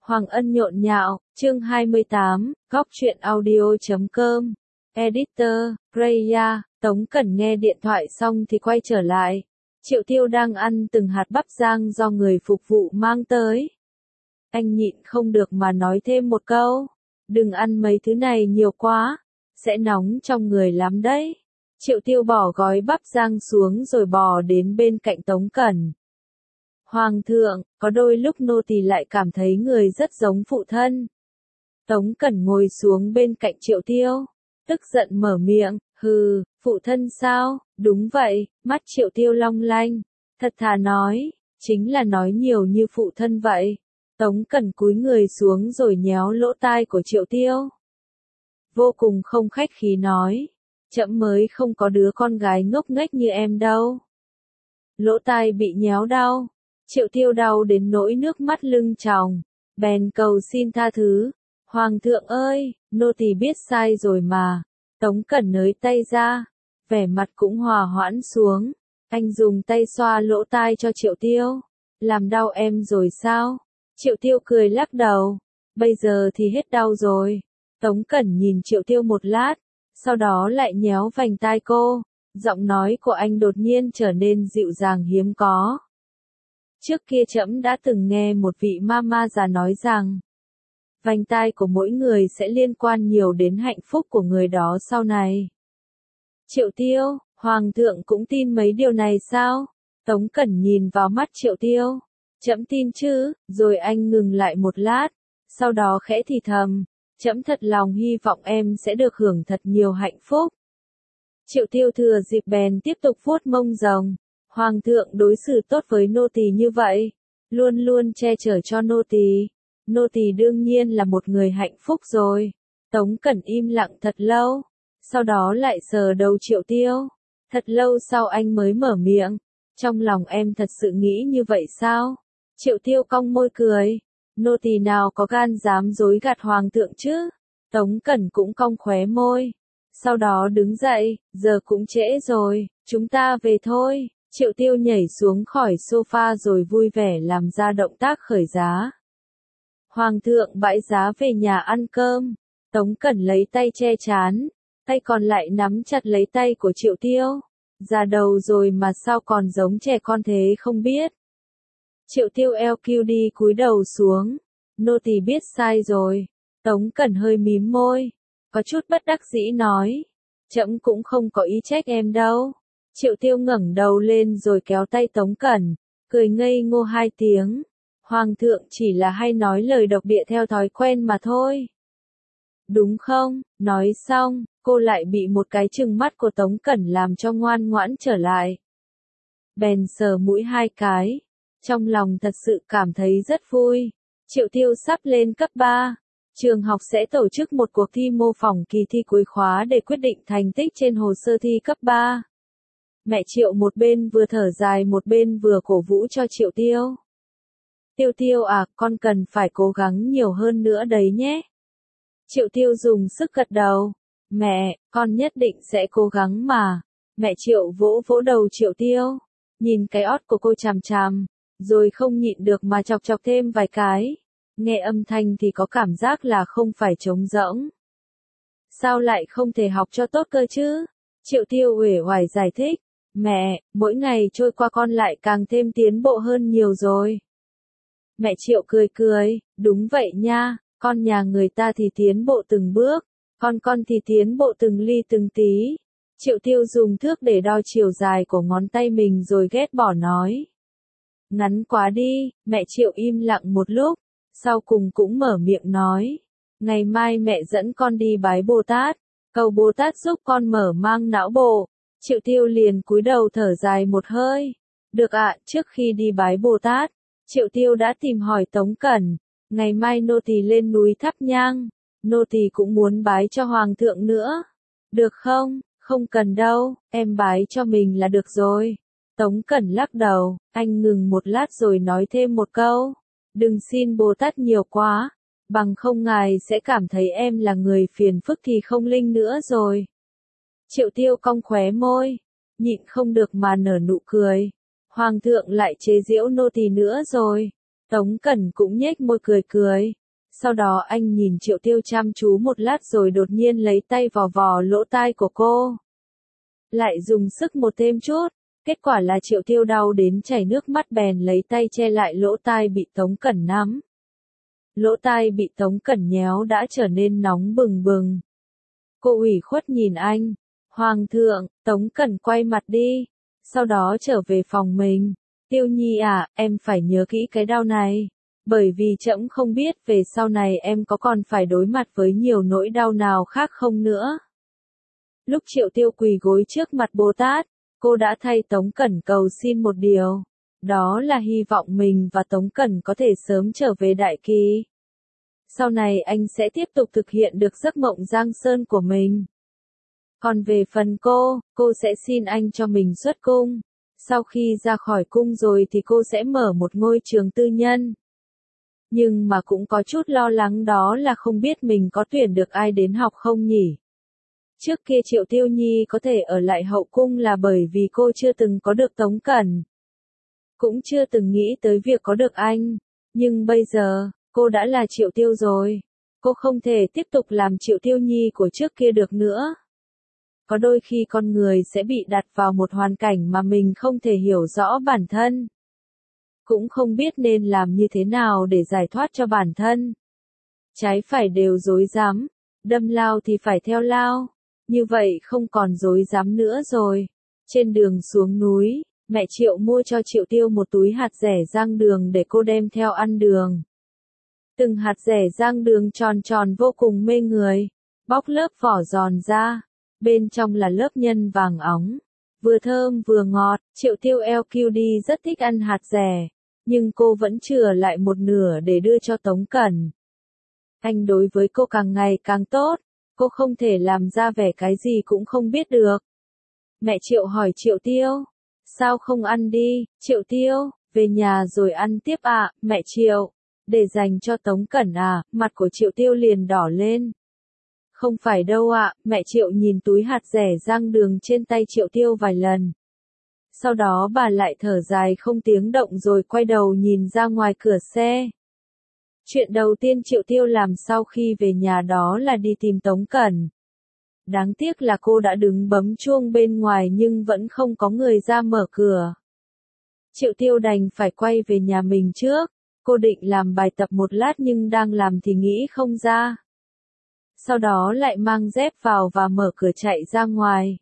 Hoàng Ân nhộn nhạo, chương 28, góc truyện audio.com. Editor, Raya. Tống Cẩn nghe điện thoại xong thì quay trở lại. Triệu Tiêu đang ăn từng hạt bắp rang do người phục vụ mang tới. Anh nhịn không được mà nói thêm một câu. Đừng ăn mấy thứ này nhiều quá, sẽ nóng trong người lắm đấy. Triệu Tiêu bỏ gói bắp rang xuống rồi bò đến bên cạnh Tống Cẩn. Hoàng thượng, có đôi lúc nô tỳ lại cảm thấy người rất giống phụ thân. Tống Cẩn ngồi xuống bên cạnh Triệu Tiêu, tức giận mở miệng, hừ, phụ thân sao, đúng vậy, mắt Triệu Tiêu long lanh, thật thà nói, chính là nói nhiều như phụ thân vậy. Tống Cẩn cúi người xuống rồi nhéo lỗ tai của Triệu Tiêu. Vô cùng không khách khí nói, trẫm mới không có đứa con gái ngốc nghếch như em đâu. Lỗ tai bị nhéo đau. Triệu Tiêu đau đến nỗi nước mắt lưng tròng, bèn cầu xin tha thứ. Hoàng thượng ơi, nô tỳ biết sai rồi mà. Tống Cẩn nới tay ra, vẻ mặt cũng hòa hoãn xuống. Anh dùng tay xoa lỗ tai cho Triệu Tiêu. Làm đau em rồi sao? Triệu Tiêu cười lắc đầu. Bây giờ thì hết đau rồi. Tống Cẩn nhìn Triệu Tiêu một lát, sau đó lại nhéo vành tai cô. Giọng nói của anh đột nhiên trở nên dịu dàng hiếm có. Trước kia trẫm đã từng nghe một vị mama già nói rằng, vành tai của mỗi người sẽ liên quan nhiều đến hạnh phúc của người đó sau này. Triệu Tiêu, Hoàng thượng cũng tin mấy điều này sao? Tống Cẩn nhìn vào mắt Triệu Tiêu. Trẫm tin chứ, rồi anh ngừng lại một lát, sau đó khẽ thì thầm, trẫm thật lòng hy vọng em sẽ được hưởng thật nhiều hạnh phúc. Triệu Tiêu thừa dịp bèn tiếp tục vuốt mông rồng. Hoàng thượng đối xử tốt với nô tỳ như vậy, luôn luôn che chở cho nô tỳ đương nhiên là một người hạnh phúc rồi. Tống Cẩn im lặng thật lâu, sau đó lại sờ đầu Triệu Tiêu. Thật lâu sau anh mới mở miệng, trong lòng em thật sự nghĩ như vậy sao? Triệu Tiêu cong môi cười, nô tỳ nào có gan dám dối gạt hoàng thượng chứ? Tống Cẩn cũng cong khóe môi, sau đó đứng dậy, giờ cũng trễ rồi, chúng ta về thôi. Triệu Tiêu nhảy xuống khỏi sofa rồi vui vẻ làm ra động tác khởi giá. Hoàng thượng bãi giá về nhà ăn cơm. Tống Cẩn lấy tay che trán, tay còn lại nắm chặt lấy tay của Triệu Tiêu. Già đầu rồi mà sao còn giống trẻ con thế không biết. Triệu Tiêu LQD cúi đầu xuống. Nô tỳ biết sai rồi. Tống Cẩn hơi mím môi, có chút bất đắc dĩ nói. Trẫm cũng không có ý trách em đâu. Triệu Tiêu ngẩng đầu lên rồi kéo tay Tống Cẩn, cười ngây ngô hai tiếng. Hoàng thượng chỉ là hay nói lời độc địa theo thói quen mà thôi. Đúng không? Nói xong, cô lại bị một cái trừng mắt của Tống Cẩn làm cho ngoan ngoãn trở lại. Bèn sờ mũi hai cái, trong lòng thật sự cảm thấy rất vui. Triệu Tiêu sắp lên cấp 3. Trường học sẽ tổ chức một cuộc thi mô phỏng kỳ thi cuối khóa để quyết định thành tích trên hồ sơ thi cấp 3. Mẹ Triệu một bên vừa thở dài một bên vừa cổ vũ cho Triệu Tiêu. Tiêu Tiêu à, con cần phải cố gắng nhiều hơn nữa đấy nhé. Triệu Tiêu dùng sức gật đầu. Mẹ, con nhất định sẽ cố gắng mà. Mẹ Triệu vỗ vỗ đầu Triệu Tiêu. Nhìn cái ót của cô chằm chằm, rồi không nhịn được mà chọc chọc thêm vài cái. Nghe âm thanh thì có cảm giác là không phải trống rỗng. Sao lại không thể học cho tốt cơ chứ? Triệu Tiêu uể oải giải thích. Mẹ, mỗi ngày trôi qua con lại càng thêm tiến bộ hơn nhiều rồi. Mẹ Triệu cười cười, đúng vậy nha, con nhà người ta thì tiến bộ từng bước, con thì tiến bộ từng ly từng tí. Triệu Tiêu dùng thước để đo chiều dài của ngón tay mình rồi ghét bỏ nói. Ngắn quá đi, mẹ Triệu im lặng một lúc, sau cùng cũng mở miệng nói. Ngày mai mẹ dẫn con đi bái Bồ Tát, cầu Bồ Tát giúp con mở mang não bộ. Triệu Tiêu liền cúi đầu thở dài một hơi. Được ạ, trước khi đi bái Bồ Tát, Triệu Tiêu đã tìm hỏi Tống Cẩn. Ngày mai nô tỳ lên núi thắp nhang, nô tỳ cũng muốn bái cho Hoàng thượng nữa. Được không? Không cần đâu, em bái cho mình là được rồi. Tống Cẩn lắc đầu, anh ngừng một lát rồi nói thêm một câu. Đừng xin Bồ Tát nhiều quá, bằng không ngài sẽ cảm thấy em là người phiền phức thì không linh nữa rồi. Triệu Tiêu cong khóe môi, nhịn không được mà nở nụ cười. Hoàng thượng lại chế giễu nô tỳ nữa rồi. Tống Cẩn cũng nhếch môi cười cười. Sau đó anh nhìn Triệu Tiêu chăm chú một lát rồi đột nhiên lấy tay vò vò lỗ tai của cô. Lại dùng sức một thêm chút, kết quả là Triệu Tiêu đau đến chảy nước mắt bèn lấy tay che lại lỗ tai bị Tống Cẩn nắm. Lỗ tai bị Tống Cẩn nhéo đã trở nên nóng bừng bừng. Cô ủy khuất nhìn anh. Hoàng thượng, Tống Cẩn quay mặt đi. Sau đó trở về phòng mình. Tiêu Nhi à, em phải nhớ kỹ cái đau này. Bởi vì trẫm không biết về sau này em có còn phải đối mặt với nhiều nỗi đau nào khác không nữa. Lúc Triệu Tiêu quỳ gối trước mặt Bồ Tát, cô đã thay Tống Cẩn cầu xin một điều. Đó là hy vọng mình và Tống Cẩn có thể sớm trở về Đại Kỳ. Sau này anh sẽ tiếp tục thực hiện được giấc mộng Giang Sơn của mình. Còn về phần cô sẽ xin anh cho mình xuất cung. Sau khi ra khỏi cung rồi thì cô sẽ mở một ngôi trường tư nhân. Nhưng mà cũng có chút lo lắng đó là không biết mình có tuyển được ai đến học không nhỉ. Trước kia Triệu Tiêu Nhi có thể ở lại hậu cung là bởi vì cô chưa từng có được Tống Cẩn. Cũng chưa từng nghĩ tới việc có được anh. Nhưng bây giờ, cô đã là Triệu Tiêu rồi. Cô không thể tiếp tục làm Triệu Tiêu Nhi của trước kia được nữa. Có đôi khi con người sẽ bị đặt vào một hoàn cảnh mà mình không thể hiểu rõ bản thân. Cũng không biết nên làm như thế nào để giải thoát cho bản thân. Trái phải đều rối rắm, đâm lao thì phải theo lao. Như vậy không còn rối rắm nữa rồi. Trên đường xuống núi, mẹ Triệu mua cho Triệu Tiêu một túi hạt dẻ rang đường để cô đem theo ăn đường. Từng hạt dẻ rang đường tròn tròn vô cùng mê người, bóc lớp vỏ giòn ra, bên trong là lớp nhân vàng óng, vừa thơm vừa ngọt. Triệu Tiêu LQD rất thích ăn hạt dẻ, nhưng cô vẫn chừa lại một nửa để đưa cho Tống Cẩn. Anh đối với cô càng ngày càng tốt, cô không thể làm ra vẻ cái gì cũng không biết được. Mẹ Triệu hỏi Triệu Tiêu, sao không ăn đi? Triệu Tiêu, về nhà rồi ăn tiếp ạ, mẹ Triệu. Để dành cho Tống Cẩn à? Mặt của Triệu Tiêu liền đỏ lên. Không phải đâu ạ, mẹ Triệu nhìn túi hạt dẻ rang đường trên tay Triệu Tiêu vài lần. Sau đó bà lại thở dài không tiếng động rồi quay đầu nhìn ra ngoài cửa xe. Chuyện đầu tiên Triệu Tiêu làm sau khi về nhà đó là đi tìm Tống Cẩn. Đáng tiếc là cô đã đứng bấm chuông bên ngoài nhưng vẫn không có người ra mở cửa. Triệu Tiêu đành phải quay về nhà mình trước. Cô định làm bài tập một lát nhưng đang làm thì nghĩ không ra. Sau đó lại mang dép vào và mở cửa chạy ra ngoài.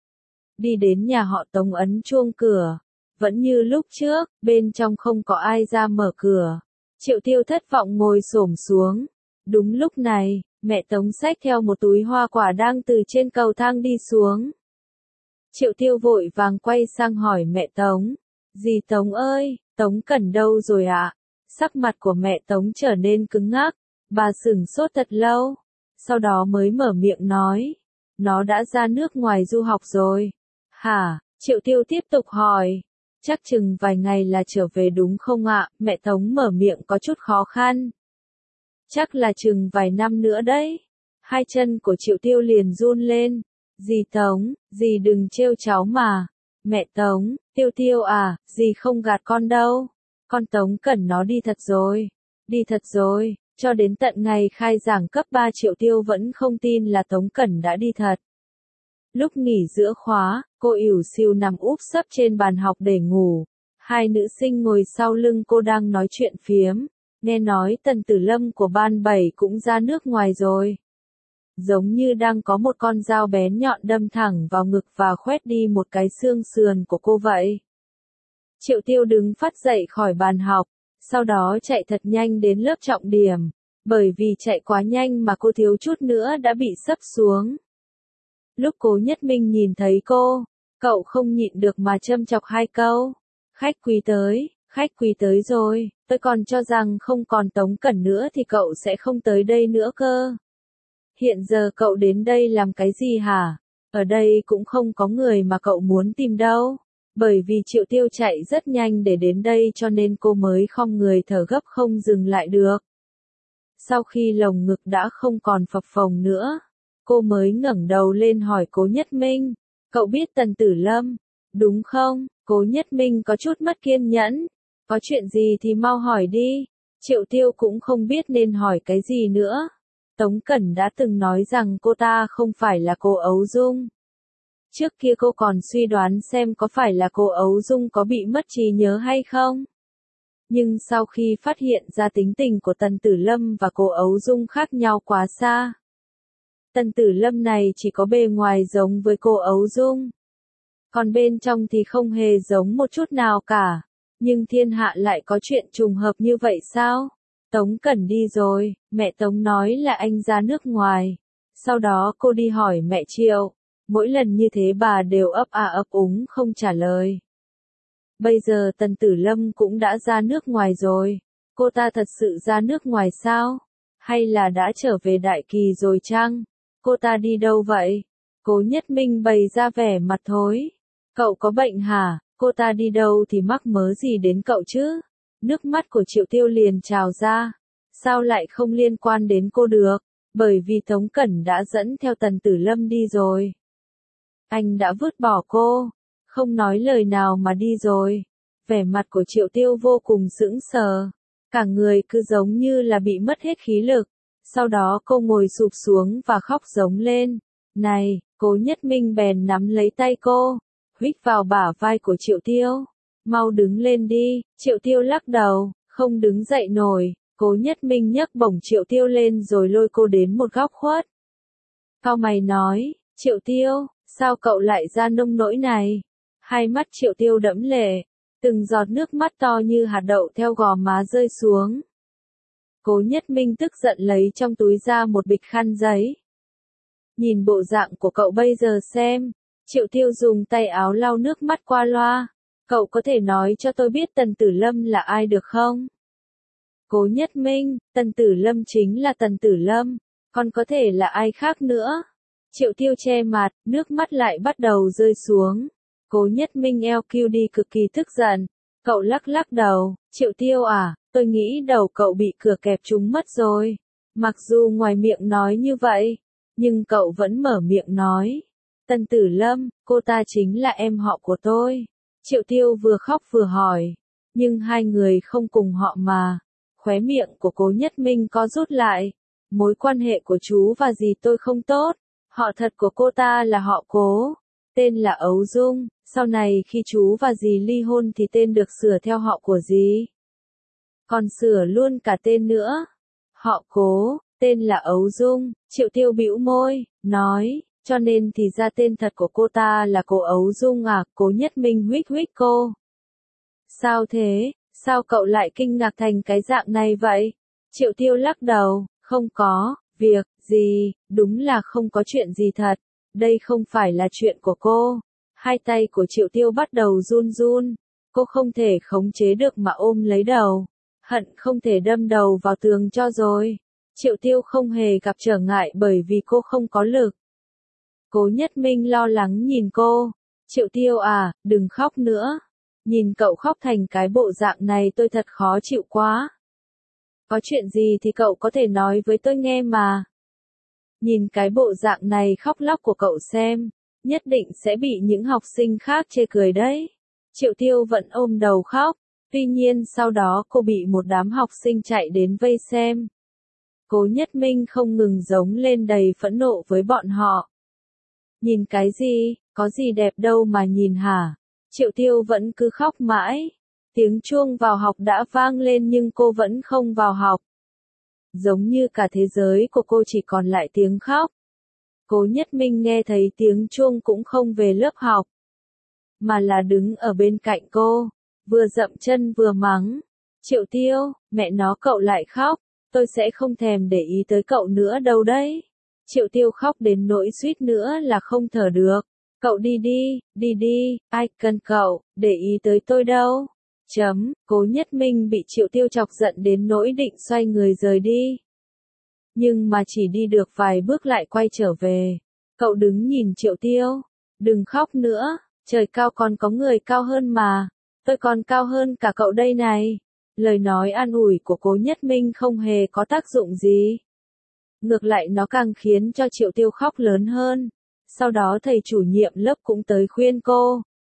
Đi đến nhà họ Tống ấn chuông cửa. Vẫn như lúc trước, bên trong không có ai ra mở cửa. Triệu Tiêu thất vọng ngồi xổm xuống. Đúng lúc này, mẹ Tống xách theo một túi hoa quả đang từ trên cầu thang đi xuống. Triệu Tiêu vội vàng quay sang hỏi mẹ Tống. Dì Tống ơi, Tống Cẩn đâu rồi ạ? Sắc mặt của mẹ Tống trở nên cứng ngắc. Bà sửng sốt thật lâu. Sau đó mới mở miệng nói. Nó đã ra nước ngoài du học rồi. Hả? Triệu Tiêu tiếp tục hỏi. Chắc chừng vài ngày là trở về đúng không ạ? Mẹ Tống mở miệng có chút khó khăn. Chắc là chừng vài năm nữa đấy. Hai chân của Triệu Tiêu liền run lên. Dì Tống, dì đừng trêu cháu mà. Mẹ Tống, Tiêu Tiêu à, dì không gạt con đâu. Con Tống Cẩn nó đi thật rồi. Đi thật rồi. Cho đến tận ngày khai giảng cấp 3 Triệu Tiêu vẫn không tin là Tống Cẩn đã đi thật. Lúc nghỉ giữa khóa, cô ỉu xìu nằm úp sấp trên bàn học để ngủ. Hai nữ sinh ngồi sau lưng cô đang nói chuyện phiếm. Nghe nói Tần Tử Lâm của ban 7 cũng ra nước ngoài rồi. Giống như đang có một con dao bén nhọn đâm thẳng vào ngực và khoét đi một cái xương sườn của cô vậy. Triệu Tiêu đứng phát dậy khỏi bàn học, sau đó chạy thật nhanh đến lớp trọng điểm. Bởi vì chạy quá nhanh mà cô thiếu chút nữa đã bị sấp xuống. Lúc Cố Nhất Minh nhìn thấy cô, cậu không nhịn được mà châm chọc hai câu. Khách quý tới rồi, tôi còn cho rằng không còn Tống Cẩn nữa thì cậu sẽ không tới đây nữa cơ. Hiện giờ cậu đến đây làm cái gì hả? Ở đây cũng không có người mà cậu muốn tìm đâu. Bởi vì Triệu Tiêu chạy rất nhanh để đến đây cho nên cô mới khom người thở gấp không dừng lại được. Sau khi lồng ngực đã không còn phập phồng nữa, cô mới ngẩng đầu lên hỏi Cố Nhất Minh, cậu biết Tần Tử Lâm, đúng không? Cố Nhất Minh có chút mất kiên nhẫn, Có chuyện gì thì mau hỏi đi. Triệu Tiêu cũng không biết nên hỏi cái gì nữa. Tống Cẩn đã từng nói rằng cô ta không phải là cô Ấu Dung. Trước kia cô còn suy đoán xem có phải là cô Ấu Dung có bị mất trí nhớ hay không. Nhưng sau khi phát hiện ra tính tình của Tần Tử Lâm và cô Ấu Dung khác nhau quá xa. Tần Tử Lâm này chỉ có bề ngoài giống với cô Ấu Dung. Còn bên trong thì không hề giống một chút nào cả. Nhưng thiên hạ lại có chuyện trùng hợp như vậy sao? Tống Cẩn đi rồi, mẹ Tống nói là anh ra nước ngoài. Sau đó cô đi hỏi mẹ Triệu. Mỗi lần như thế bà đều ấp à ấp úng không trả lời. Bây giờ Tần Tử Lâm cũng đã ra nước ngoài rồi. Cô ta thật sự ra nước ngoài sao? Hay là đã trở về Đại Kỳ rồi chăng? Cô ta đi đâu vậy? Cố Nhất Minh bày ra vẻ mặt thối. Cậu có bệnh hả? Cô ta đi đâu thì mắc mớ gì đến cậu chứ? Nước mắt của Triệu Tiêu liền trào ra. Sao lại không liên quan đến cô được? Bởi vì Tống Cẩn đã dẫn theo Tần Tử Lâm đi rồi. Anh đã vứt bỏ cô. Không nói lời nào mà đi rồi. Vẻ mặt của Triệu Tiêu vô cùng sững sờ. Cả người cứ giống như là bị mất hết khí lực. Sau đó cô ngồi sụp xuống và khóc giống lên. Này, Cố Nhất Minh bèn nắm lấy tay cô. Huých vào bả vai của Triệu Tiêu. Mau đứng lên đi. Triệu Tiêu lắc đầu, không đứng dậy nổi. Cố Nhất Minh nhấc bổng Triệu Tiêu lên rồi lôi cô đến một góc khuất. Cau mày nói, Triệu Tiêu, sao cậu lại ra nông nỗi này? Hai mắt Triệu Tiêu đẫm lệ, từng giọt nước mắt to như hạt đậu theo gò má rơi xuống. Cố Nhất Minh tức giận lấy trong túi ra một bịch khăn giấy. Nhìn bộ dạng của cậu bây giờ xem. Triệu Tiêu dùng tay áo lau nước mắt qua loa. Cậu có thể nói cho tôi biết Tần Tử Lâm là ai được không? Cố Nhất Minh, Tần Tử Lâm chính là Tần Tử Lâm, còn có thể là ai khác nữa? Triệu Tiêu che mặt, nước mắt lại bắt đầu rơi xuống. Cố Nhất Minh eo kiu đi cực kỳ tức giận. Cậu lắc lắc đầu, Triệu Tiêu à, tôi nghĩ đầu cậu bị cửa kẹp trúng mất rồi. Mặc dù ngoài miệng nói như vậy, nhưng cậu vẫn mở miệng nói. Tần Tử Lâm, cô ta chính là em họ của tôi. Triệu Tiêu vừa khóc vừa hỏi. Nhưng hai người không cùng họ mà. Khóe miệng của Cố Nhất Minh có rút lại. Mối quan hệ của chú và dì tôi không tốt. Họ thật của cô ta là họ Cố. Tên là Ấu Dung. Sau này khi chú và dì ly hôn thì tên được sửa theo họ của dì. Còn sửa luôn cả tên nữa. Họ Cố, tên là Ấu Dung. Triệu Tiêu bĩu môi, nói. Cho nên thì ra tên thật của cô ta là cô Ấu Dung à? Cố Nhất Minh huých huých cô. Sao thế? Sao cậu lại kinh ngạc thành cái dạng này vậy? Triệu Tiêu lắc đầu, không có, việc gì, đúng là không có chuyện gì thật. Đây không phải là chuyện của cô. Hai tay của Triệu Tiêu bắt đầu run run. Cô không thể khống chế được mà ôm lấy đầu. Hận không thể đâm đầu vào tường cho rồi. Triệu Tiêu không hề gặp trở ngại bởi vì cô không có lực. Cố Nhất Minh lo lắng nhìn cô. Triệu Tiêu à, đừng khóc nữa. Nhìn cậu khóc thành cái bộ dạng này tôi thật khó chịu quá. Có chuyện gì thì cậu có thể nói với tôi nghe mà. Nhìn cái bộ dạng này khóc lóc của cậu xem, nhất định sẽ bị những học sinh khác chê cười đấy. Triệu Tiêu vẫn ôm đầu khóc, tuy nhiên sau đó cô bị một đám học sinh chạy đến vây xem. Cố Nhất Minh không ngừng giống lên đầy phẫn nộ với bọn họ. Nhìn cái gì, có gì đẹp đâu mà nhìn hả? Triệu Tiêu vẫn cứ khóc mãi. Tiếng chuông vào học đã vang lên nhưng cô vẫn không vào học. Giống như cả thế giới của cô chỉ còn lại tiếng khóc. Cố Nhất Minh nghe thấy tiếng chuông cũng không về lớp học. Mà là đứng ở bên cạnh cô, vừa dậm chân vừa mắng. Triệu Tiêu, mẹ nó cậu lại khóc, tôi sẽ không thèm để ý tới cậu nữa đâu đấy. Triệu Tiêu khóc đến nỗi suýt nữa là không thở được. Cậu đi đi, ai cần cậu, để ý tới tôi đâu. Cố Nhất Minh bị Triệu Tiêu chọc giận đến nỗi định xoay người rời đi. Nhưng mà chỉ đi được vài bước lại quay trở về. Cậu đứng nhìn Triệu Tiêu. Đừng khóc nữa, trời cao còn có người cao hơn mà. Tôi còn cao hơn cả cậu đây này. Lời nói an ủi của Cố Nhất Minh không hề có tác dụng gì. Ngược lại nó càng khiến cho Triệu Tiêu khóc lớn hơn. Sau đó thầy chủ nhiệm lớp cũng tới khuyên cô.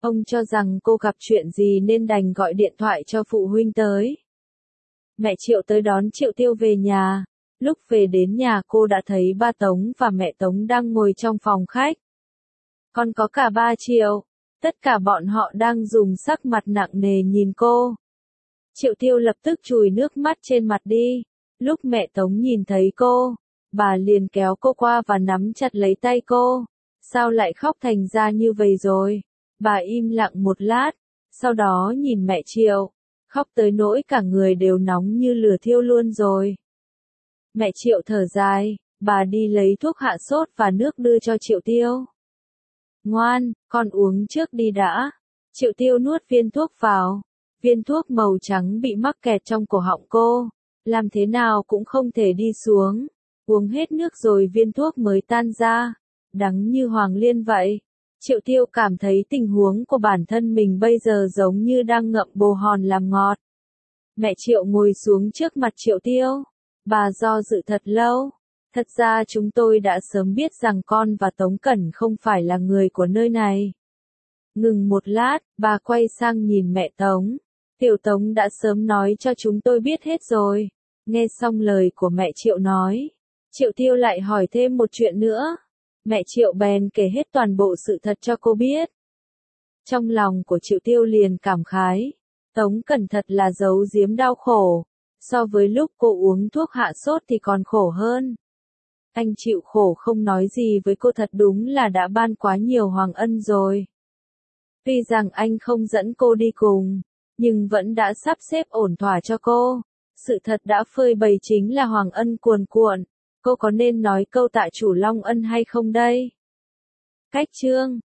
Ông cho rằng cô gặp chuyện gì nên đành gọi điện thoại cho phụ huynh tới. Mẹ Triệu tới đón Triệu Tiêu về nhà. Lúc về đến nhà cô đã thấy ba Tống và mẹ Tống đang ngồi trong phòng khách. Còn có cả ba Triệu. Tất cả bọn họ đang dùng sắc mặt nặng nề nhìn cô. Triệu Tiêu lập tức chùi nước mắt trên mặt đi. Lúc mẹ Tống nhìn thấy cô, bà liền kéo cô qua và nắm chặt lấy tay cô. Sao lại khóc thành ra như vậy rồi? Bà im lặng một lát, sau đó nhìn mẹ Triệu, khóc tới nỗi cả người đều nóng như lửa thiêu luôn rồi. Mẹ Triệu thở dài, bà đi lấy thuốc hạ sốt và nước đưa cho Triệu Tiêu. Ngoan, con uống trước đi đã. Triệu Tiêu nuốt viên thuốc vào. Viên thuốc màu trắng bị mắc kẹt trong cổ họng cô. Làm thế nào cũng không thể đi xuống. Uống hết nước rồi viên thuốc mới tan ra. Đắng như hoàng liên vậy. Triệu Tiêu cảm thấy tình huống của bản thân mình bây giờ giống như đang ngậm bồ hòn làm ngọt. Mẹ Triệu ngồi xuống trước mặt Triệu Tiêu. Bà do dự thật lâu. Thật ra chúng tôi đã sớm biết rằng con và Tống Cẩn không phải là người của nơi này. Ngừng một lát, bà quay sang nhìn mẹ Tống. Tiểu Tống đã sớm nói cho chúng tôi biết hết rồi. Nghe xong lời của mẹ Triệu nói, Triệu Tiêu lại hỏi thêm một chuyện nữa. Mẹ Triệu bèn kể hết toàn bộ sự thật cho cô biết. Trong lòng của Triệu Tiêu liền cảm khái. Tống Cẩn thật là giấu giếm đau khổ. So với lúc cô uống thuốc hạ sốt thì còn khổ hơn. Anh chịu khổ không nói gì với cô thật đúng là đã ban quá nhiều hoàng ân rồi. Tuy rằng anh không dẫn cô đi cùng, nhưng vẫn đã sắp xếp ổn thỏa cho cô. Sự thật đã phơi bày chính là hoàng ân cuồn cuộn. Cô có nên nói câu tạ chủ long ân hay không đây? Cách chương